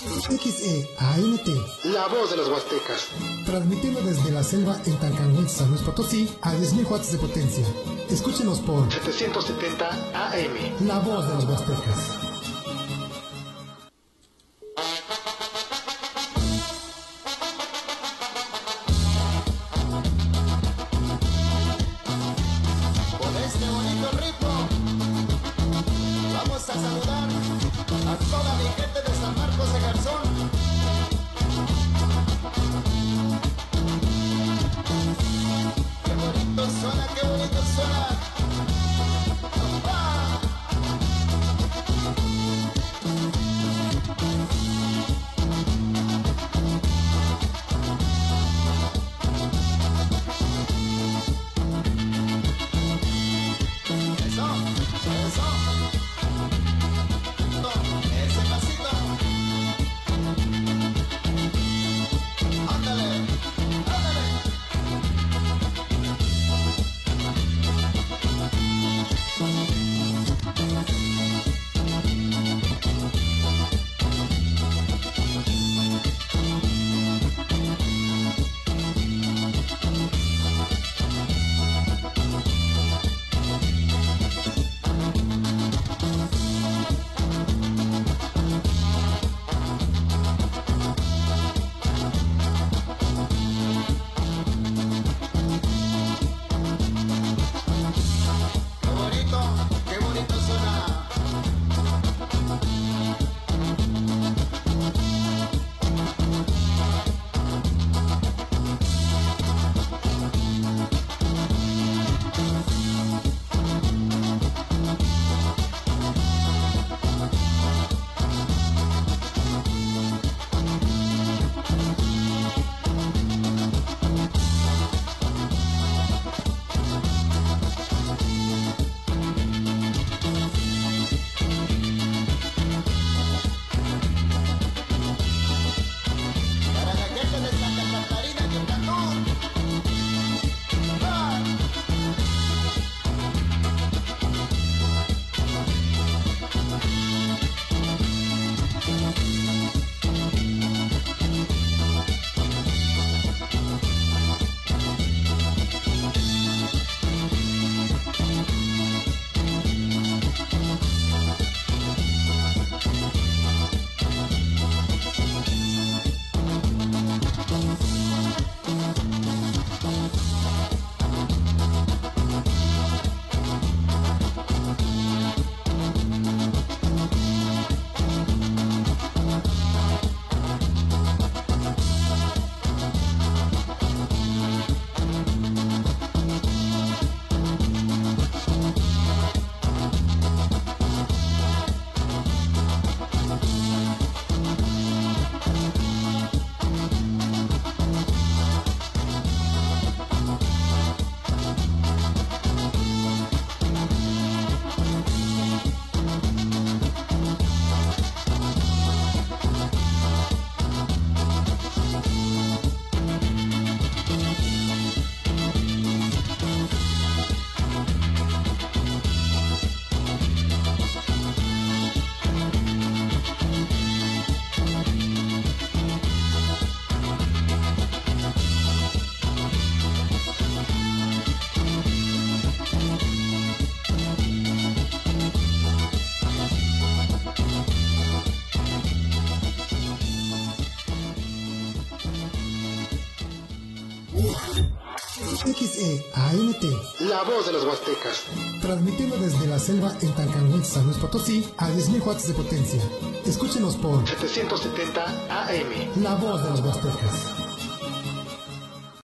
XEANT, La Voz de los Huastecas. transmitiendo desde la selva en Talcahuitz, San Luis Potosí, a 10.000 watts de potencia. Escúchenos por 770 AM. La Voz de los Huastecas. Con este bonito ritmo vamos a saludar a toda mi gente de San Marcos de Garzón. Qué bonito suena, qué bonito suena. ¡Papá! Eso, eso. Ese pasito. Ándale, ándale. Qué bonito suena. Para la gente de Santa Catarina, Yucatán. ¡Ah! XEANT, La Voz de los Huastecas. transmitiendo desde la selva en Talcahuitz, San Luis Potosí, a 10.000 watts de potencia. Escúchenos por 770 AM. La Voz de los Huastecas.